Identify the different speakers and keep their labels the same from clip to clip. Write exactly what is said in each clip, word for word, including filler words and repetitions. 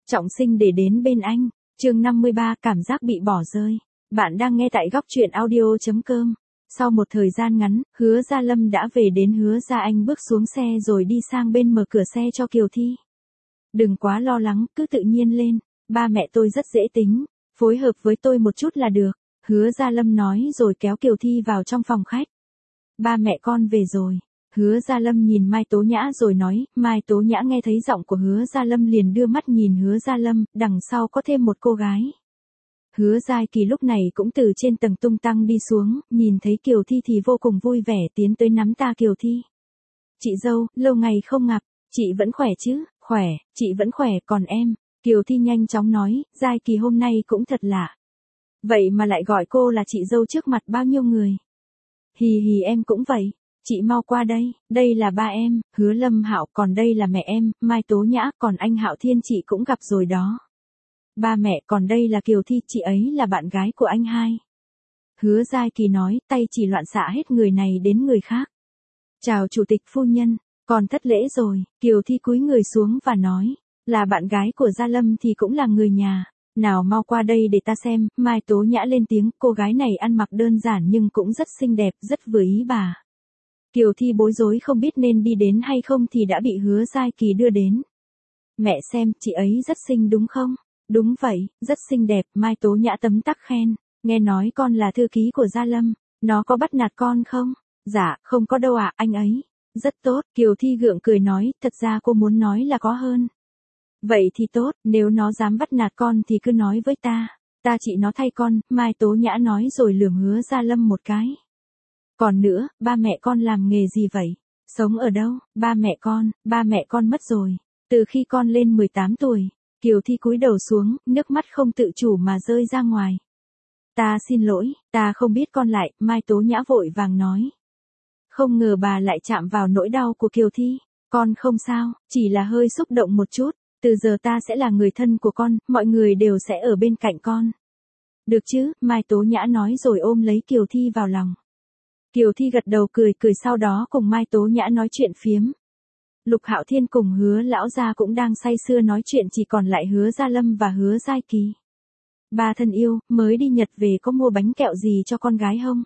Speaker 1: trọng sinh để đến bên anh. Chương năm mươi ba, cảm giác bị bỏ rơi. Bạn đang nghe tại góc truyện audio chấm com. Sau một thời gian ngắn, Hứa Gia Lâm đã về đến Hứa Gia Anh bước xuống xe rồi đi sang bên mở cửa xe cho Kiều Thi. Đừng quá lo lắng, cứ tự nhiên lên. Ba mẹ tôi rất dễ tính, phối hợp với tôi một chút là được. Hứa Gia Lâm nói rồi kéo Kiều Thi vào trong phòng khách. Ba mẹ con về rồi. Hứa Gia Lâm nhìn Mai Tố Nhã rồi nói, Mai Tố Nhã nghe thấy giọng của Hứa Gia Lâm liền đưa mắt nhìn Hứa Gia Lâm, đằng sau có thêm một cô gái. Hứa Giai Kỳ lúc này cũng từ trên tầng tung tăng đi xuống, nhìn thấy Kiều Thi thì vô cùng vui vẻ tiến tới nắm ta Kiều Thi. Chị dâu, lâu ngày không gặp, chị vẫn khỏe chứ? Khỏe, chị vẫn khỏe, còn em? Kiều Thi nhanh chóng nói, Giai Kỳ hôm nay cũng thật lạ. Vậy mà lại gọi cô là chị dâu trước mặt bao nhiêu người. Hì hì em cũng vậy. Chị mau qua đây, đây là ba em, Hứa Lâm Hạo, còn đây là mẹ em, Mai Tố Nhã, còn anh Hạo Thiên chị cũng gặp rồi đó. Ba mẹ, còn đây là Kiều Thi, chị ấy là bạn gái của anh hai. Hứa Giai Kỳ nói, tay chỉ loạn xạ hết người này đến người khác. Chào chủ tịch phu nhân, còn thất lễ rồi. Kiều Thi cúi người xuống và nói, là bạn gái của Gia Lâm thì cũng là người nhà. Nào mau qua đây để ta xem. Mai Tố Nhã lên tiếng, cô gái này ăn mặc đơn giản nhưng cũng rất xinh đẹp, rất vừa ý bà. Kiều Thi bối rối không biết nên đi đến hay không thì đã bị Hứa Giai Kỳ đưa đến. Mẹ xem, chị ấy rất xinh đúng không? Đúng vậy, rất xinh đẹp. Mai Tố Nhã tấm tắc khen. Nghe nói con là thư ký của Gia Lâm, nó có bắt nạt con không? Dạ, không có đâu ạ, anh ấy. Rất tốt. Kiều Thi gượng cười nói, thật ra cô muốn nói là có hơn. Vậy thì tốt, nếu nó dám bắt nạt con thì cứ nói với ta. Ta trị nó thay con. Mai Tố Nhã nói rồi lườm Hứa Gia Lâm một cái. Còn nữa, ba mẹ con làm nghề gì vậy? Sống ở đâu? Ba mẹ con, ba mẹ con mất rồi. Từ khi con lên mười tám tuổi. Kiều Thi cúi đầu xuống, nước mắt không tự chủ mà rơi ra ngoài. Ta xin lỗi, ta không biết con lại. Mai Tố Nhã vội vàng nói. Không ngờ bà lại chạm vào nỗi đau của Kiều Thi. Con không sao, chỉ là hơi xúc động một chút. Từ giờ ta sẽ là người thân của con, mọi người đều sẽ ở bên cạnh con. Được chứ? Mai Tố Nhã nói rồi ôm lấy Kiều Thi vào lòng. Kiều Thi gật đầu cười cười sau đó cùng Mai Tố Nhã nói chuyện phiếm. Lục Hạo Thiên cùng Hứa lão gia cũng đang say sưa nói chuyện, chỉ còn lại Hứa Gia Lâm và Hứa Giai Kỳ. Ba thân yêu, mới đi Nhật về có mua bánh kẹo gì cho con gái không?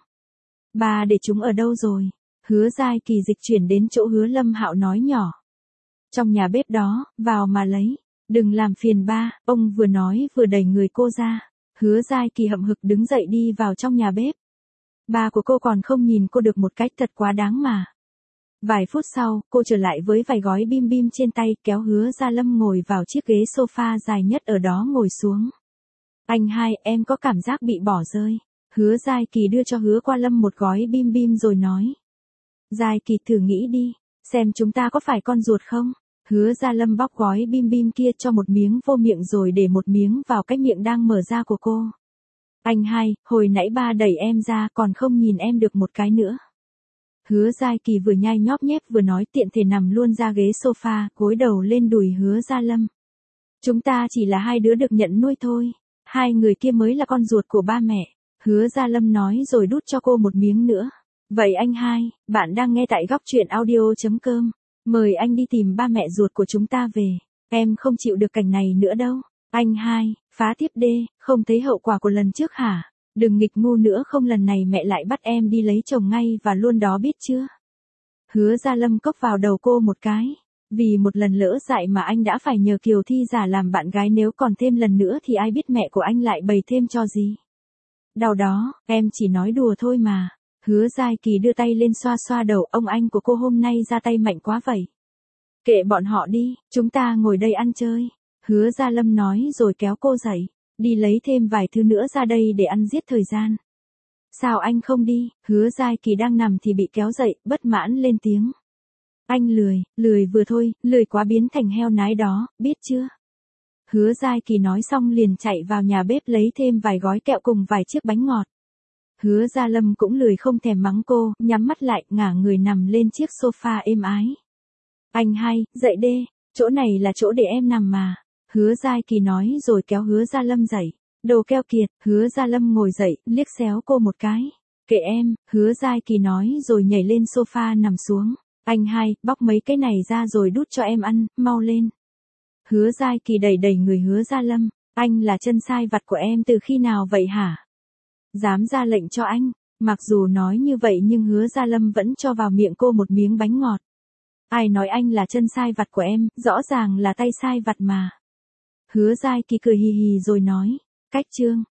Speaker 1: Ba để chúng ở đâu rồi? Hứa Giai Kỳ dịch chuyển đến chỗ Hứa Lâm Hạo nói nhỏ. Trong nhà bếp đó, vào mà lấy. Đừng làm phiền ba, ông vừa nói vừa đẩy người cô ra. Hứa Giai Kỳ hậm hực đứng dậy đi vào trong nhà bếp. Ba của cô còn không nhìn cô được một cách, thật quá đáng mà. Vài phút sau, cô trở lại với vài gói bim bim trên tay, kéo Hứa Gia Lâm ngồi vào chiếc ghế sofa dài nhất ở đó ngồi xuống. Anh hai, em có cảm giác bị bỏ rơi. Hứa Giai Kỳ đưa cho Hứa Qua Lâm một gói bim bim rồi nói. Giai Kỳ thử nghĩ đi, xem chúng ta có phải con ruột không? Hứa Gia Lâm bóc gói bim bim kia cho một miếng vô miệng rồi để một miếng vào cái miệng đang mở ra của cô. Anh hai, hồi nãy ba đẩy em ra còn không nhìn em được một cái nữa. Hứa Giai Kỳ vừa nhai nhóp nhép vừa nói, tiện thể nằm luôn ra ghế sofa, gối đầu lên đùi Hứa Gia Lâm. Chúng ta chỉ là hai đứa được nhận nuôi thôi. Hai người kia mới là con ruột của ba mẹ. Hứa Gia Lâm nói rồi đút cho cô một miếng nữa. Vậy anh hai, bạn đang nghe tại góc truyện audio chấm com. Mời anh đi tìm ba mẹ ruột của chúng ta về. Em không chịu được cảnh này nữa đâu. Anh hai, phá tiếp đê, không thấy hậu quả của lần trước hả? Đừng nghịch ngu nữa, không lần này mẹ lại bắt em đi lấy chồng ngay và luôn đó, biết chưa? Hứa Gia Lâm cốc vào đầu cô một cái. Vì một lần lỡ dại mà anh đã phải nhờ Kiều Thi giả làm bạn gái, nếu còn thêm lần nữa thì ai biết mẹ của anh lại bày thêm cho gì. Đau đó, em chỉ nói đùa thôi mà. Hứa Giai Kỳ đưa tay lên xoa xoa đầu, ông anh của cô hôm nay ra tay mạnh quá vậy. Kệ bọn họ đi, chúng ta ngồi đây ăn chơi. Hứa Gia Lâm nói rồi kéo cô dậy. Đi lấy thêm vài thứ nữa ra đây để ăn giết thời gian. Sao anh không đi? Hứa Giai Kỳ đang nằm thì bị kéo dậy, bất mãn lên tiếng. Anh lười, lười vừa thôi, lười quá biến thành heo nái đó, biết chưa? Hứa Giai Kỳ nói xong liền chạy vào nhà bếp lấy thêm vài gói kẹo cùng vài chiếc bánh ngọt. Hứa Gia Lâm cũng lười không thèm mắng cô, nhắm mắt lại, ngả người nằm lên chiếc sofa êm ái. Anh hai, dậy đê, chỗ này là chỗ để em nằm mà. Hứa Giai Kỳ nói rồi kéo Hứa Gia Lâm dậy. Đồ keo kiệt. Hứa Gia Lâm ngồi dậy, liếc xéo cô một cái. Kệ em. Hứa Giai Kỳ nói rồi nhảy lên sofa nằm xuống. Anh hai, bóc mấy cái này ra rồi đút cho em ăn, mau lên. Hứa Giai Kỳ đẩy đẩy người Hứa Gia Lâm, anh là chân sai vặt của em từ khi nào vậy hả? Dám ra lệnh cho anh, mặc dù nói như vậy nhưng Hứa Gia Lâm vẫn cho vào miệng cô một miếng bánh ngọt. Ai nói anh là chân sai vặt của em, rõ ràng là tay sai vặt mà. Hứa Giai Kỳ cười hì hì rồi nói, cách Trương,